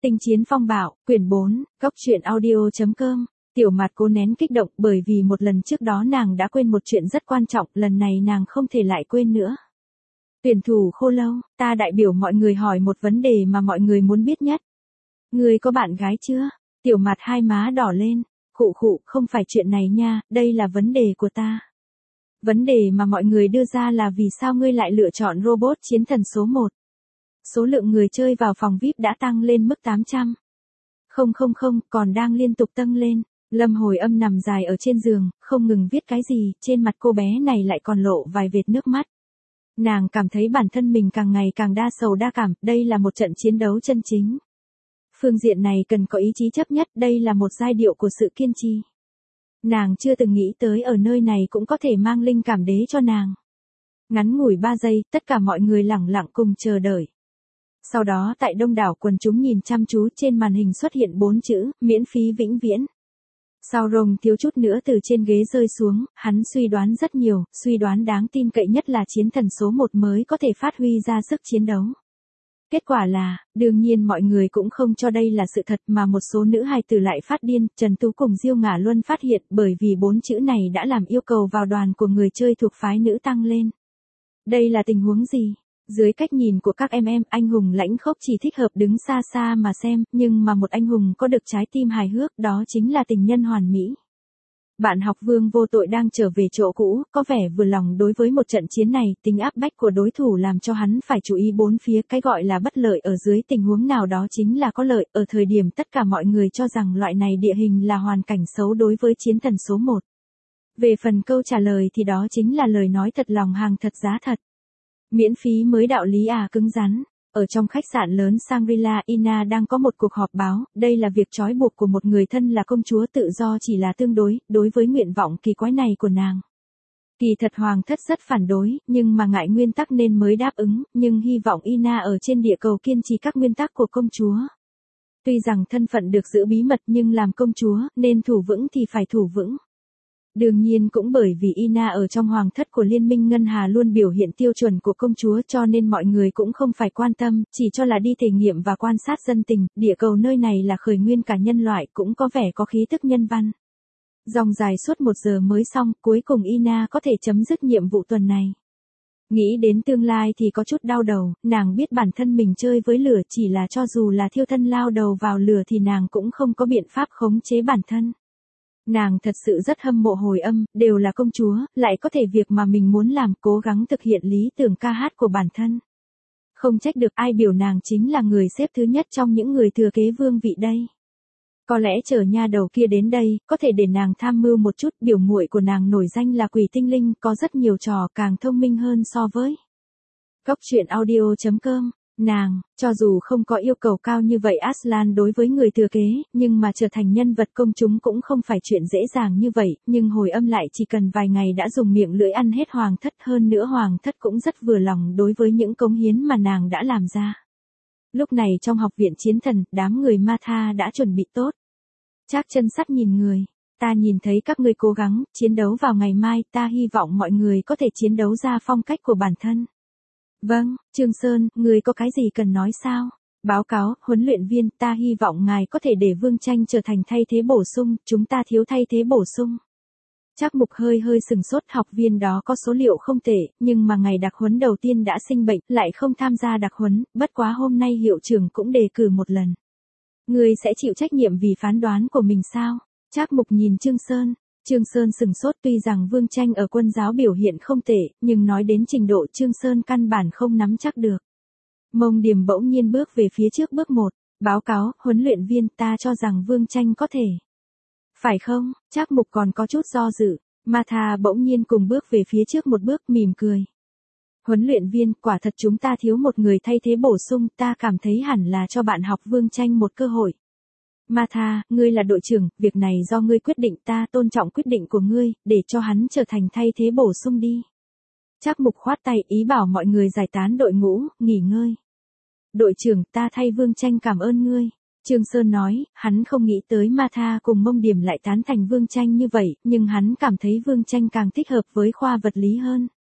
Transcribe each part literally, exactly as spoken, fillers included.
Tinh chiến phong bạo, quyển bốn, góc truyện audio chấm com. Tiểu Mạt cố nén kích động bởi vì một lần trước đó nàng đã quên một chuyện rất quan trọng, lần này nàng không thể lại quên nữa. Tuyển thủ Khô Lâu, ta đại biểu mọi người hỏi một vấn đề mà mọi người muốn biết nhất. Ngươi có bạn gái chưa? Tiểu Mạt hai má đỏ lên, khụ khụ, không phải chuyện này nha, đây là vấn đề của ta. Vấn đề mà mọi người đưa ra là vì sao ngươi lại lựa chọn robot chiến thần số một? Số lượng người chơi vào phòng vi ai pi đã tăng lên mức tám trăm. Không không không, còn đang liên tục tăng lên. Lâm Hồi Âm nằm dài ở trên giường, không ngừng viết cái gì, trên mặt cô bé này lại còn lộ vài vệt nước mắt. Nàng cảm thấy bản thân mình càng ngày càng đa sầu đa cảm, đây là một trận chiến đấu chân chính. Phương diện này cần có ý chí chấp nhất, đây là một giai điệu của sự kiên trì. Nàng chưa từng nghĩ tới ở nơi này cũng có thể mang linh cảm đế cho nàng. Ngắn ngủi ba giây, tất cả mọi người lẳng lặng cùng chờ đợi. Sau đó tại đông đảo quần chúng nhìn chăm chú trên màn hình xuất hiện bốn chữ, miễn phí vĩnh viễn. Sao Rồng thiếu chút nữa từ trên ghế rơi xuống, hắn suy đoán rất nhiều, suy đoán đáng tin cậy nhất là chiến thần số một mới có thể phát huy ra sức chiến đấu. Kết quả là, đương nhiên mọi người cũng không cho đây là sự thật mà một số nữ hài tử lại phát điên, Trần Tú cùng Diêu Ngả Luân phát hiện bởi vì bốn chữ này đã làm yêu cầu vào đoàn của người chơi thuộc phái nữ tăng lên. Đây là tình huống gì? Dưới cách nhìn của các em em, anh hùng lãnh khốc chỉ thích hợp đứng xa xa mà xem, nhưng mà một anh hùng có được trái tim hài hước, đó chính là tình nhân hoàn mỹ. Bạn học Vương Vô Tội đang trở về chỗ cũ, có vẻ vừa lòng đối với một trận chiến này, tính áp bách của đối thủ làm cho hắn phải chú ý bốn phía, cái gọi là bất lợi ở dưới tình huống nào đó chính là có lợi, ở thời điểm tất cả mọi người cho rằng loại này địa hình là hoàn cảnh xấu đối với chiến thần số một. Về phần câu trả lời thì đó chính là lời nói thật lòng hàng thật giá thật. Miễn phí mới đạo lý à, cứng rắn. Ở trong khách sạn lớn Shangri-La, Ina đang có một cuộc họp báo, đây là việc trói buộc của một người thân là công chúa tự do chỉ là tương đối, đối với nguyện vọng kỳ quái này của nàng. Kỳ thật hoàng thất rất phản đối, nhưng mà ngại nguyên tắc nên mới đáp ứng, nhưng hy vọng Ina ở trên địa cầu kiên trì các nguyên tắc của công chúa. Tuy rằng thân phận được giữ bí mật nhưng làm công chúa, nên thủ vững thì phải thủ vững. Đương nhiên cũng bởi vì Ina ở trong hoàng thất của Liên minh Ngân Hà luôn biểu hiện tiêu chuẩn của công chúa cho nên mọi người cũng không phải quan tâm, chỉ cho là đi thể nghiệm và quan sát dân tình, địa cầu nơi này là khởi nguyên cả nhân loại cũng có vẻ có khí tức nhân văn. Dòng dài suốt một giờ mới xong, cuối cùng Ina có thể chấm dứt nhiệm vụ tuần này. Nghĩ đến tương lai thì có chút đau đầu, nàng biết bản thân mình chơi với lửa chỉ là cho dù là thiêu thân lao đầu vào lửa thì nàng cũng không có biện pháp khống chế bản thân. Nàng thật sự rất hâm mộ Hồi Âm, đều là công chúa, lại có thể việc mà mình muốn làm, cố gắng thực hiện lý tưởng ca hát của bản thân. Không trách được ai biểu nàng chính là người xếp thứ nhất trong những người thừa kế vương vị đây. Có lẽ chờ nha đầu kia đến đây, có thể để nàng tham mưu một chút, biểu muội của nàng nổi danh là Quỷ Tinh Linh, có rất nhiều trò càng thông minh hơn so với. Góc truyện audio chấm com. Nàng, cho dù không có yêu cầu cao như vậy Aslan đối với người thừa kế, nhưng mà trở thành nhân vật công chúng cũng không phải chuyện dễ dàng như vậy, nhưng Hồi Âm lại chỉ cần vài ngày đã dùng miệng lưỡi ăn hết hoàng thất, hơn nữa hoàng thất cũng rất vừa lòng đối với những cống hiến mà nàng đã làm ra. Lúc này trong học viện chiến thần, đám người Ma Tha đã chuẩn bị tốt. Trác Chân Sắt nhìn người, ta nhìn thấy các ngươi cố gắng, chiến đấu vào ngày mai, ta hy vọng mọi người có thể chiến đấu ra phong cách của bản thân. Vâng, Trương Sơn, người có cái gì cần nói sao? Báo cáo, huấn luyện viên, ta hy vọng ngài có thể để Vương Tranh trở thành thay thế bổ sung, chúng ta thiếu thay thế bổ sung. Trác Mục hơi hơi sừng sốt, học viên đó có số liệu không tệ, nhưng mà ngày đặc huấn đầu tiên đã sinh bệnh, lại không tham gia đặc huấn, bất quá hôm nay hiệu trưởng cũng đề cử một lần. Người sẽ chịu trách nhiệm vì phán đoán của mình sao? Trác Mục nhìn Trương Sơn. Trương Sơn sừng sốt, tuy rằng Vương Tranh ở quân giáo biểu hiện không tệ, nhưng nói đến trình độ Trương Sơn căn bản không nắm chắc được. Mông Điềm bỗng nhiên bước về phía trước bước một, báo cáo, huấn luyện viên, ta cho rằng Vương Tranh có thể. Phải không? Trác Mục còn có chút do dự, Ma Tha bỗng nhiên cùng bước về phía trước một bước, mỉm cười. Huấn luyện viên, quả thật chúng ta thiếu một người thay thế bổ sung, ta cảm thấy hẳn là cho bạn học Vương Tranh một cơ hội. Ma Tha, ngươi là đội trưởng, việc này do ngươi quyết định, ta tôn trọng quyết định của ngươi, để cho hắn trở thành thay thế bổ sung đi. Trác Mục khoát tay, ý bảo mọi người giải tán đội ngũ, nghỉ ngơi. Đội trưởng, ta thay Vương Tranh cảm ơn ngươi. Trương Sơn nói, hắn không nghĩ tới Ma Tha cùng Mông Điểm lại tán thành Vương Tranh như vậy, nhưng hắn cảm thấy Vương Tranh càng thích hợp với khoa vật lý hơn.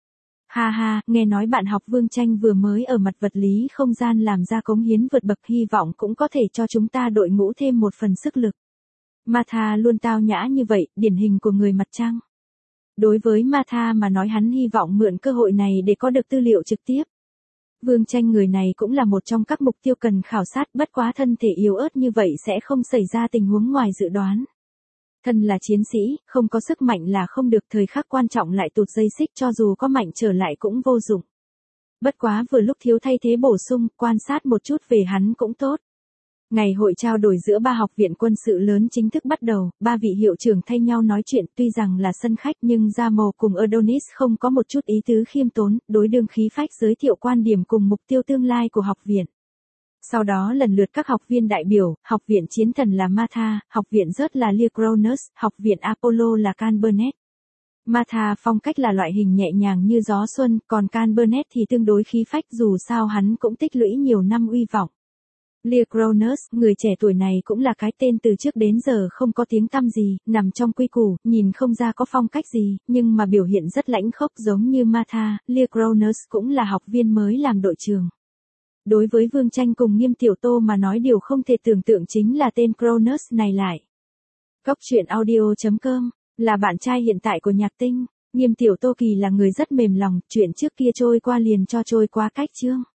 Ha ha, nghe nói bạn học Vương Tranh vừa mới ở mặt vật lý không gian làm ra cống hiến vượt bậc, hy vọng cũng có thể cho chúng ta đội ngũ thêm một phần sức lực. Martha luôn tao nhã như vậy, điển hình của người mặt trăng. Đối với Martha mà nói, hắn hy vọng mượn cơ hội này để có được tư liệu trực tiếp. Vương Tranh người này cũng là một trong các mục tiêu cần khảo sát, bất quá thân thể yếu ớt như vậy sẽ không xảy ra tình huống ngoài dự đoán. Thân là chiến sĩ, không có sức mạnh là không được, thời khắc quan trọng lại tụt dây xích, cho dù có mạnh trở lại cũng vô dụng. Bất quá vừa lúc thiếu thay thế bổ sung, quan sát một chút về hắn cũng tốt. Ngày hội trao đổi giữa ba học viện quân sự lớn chính thức bắt đầu, ba vị hiệu trưởng thay nhau nói chuyện, tuy rằng là sân khách nhưng Zamo cùng Adonis không có một chút ý tứ khiêm tốn, đối đương khí phách giới thiệu quan điểm cùng mục tiêu tương lai của học viện. Sau đó lần lượt các học viên đại biểu, học viện chiến thần là Martha, học viện rớt là Lycronus, học viện Apollo là Can Burnett. Martha phong cách là loại hình nhẹ nhàng như gió xuân, còn Can Burnett thì tương đối khí phách, dù sao hắn cũng tích lũy nhiều năm uy vọng. Lycronus, người trẻ tuổi này cũng là cái tên từ trước đến giờ không có tiếng tăm gì, nằm trong quy củ, nhìn không ra có phong cách gì, nhưng mà biểu hiện rất lãnh khốc giống như Martha. Lycronus cũng là học viên mới làm đội trưởng. Đối với Vương Tranh cùng Nghiêm Tiểu Tô mà nói, điều không thể tưởng tượng chính là tên Cronus này lại. Cóc truyện audio chấm com là bạn trai hiện tại của Nhạc Tinh. Nghiêm Tiểu Tô kỳ là người rất mềm lòng, chuyện trước kia trôi qua liền cho trôi qua cách chương.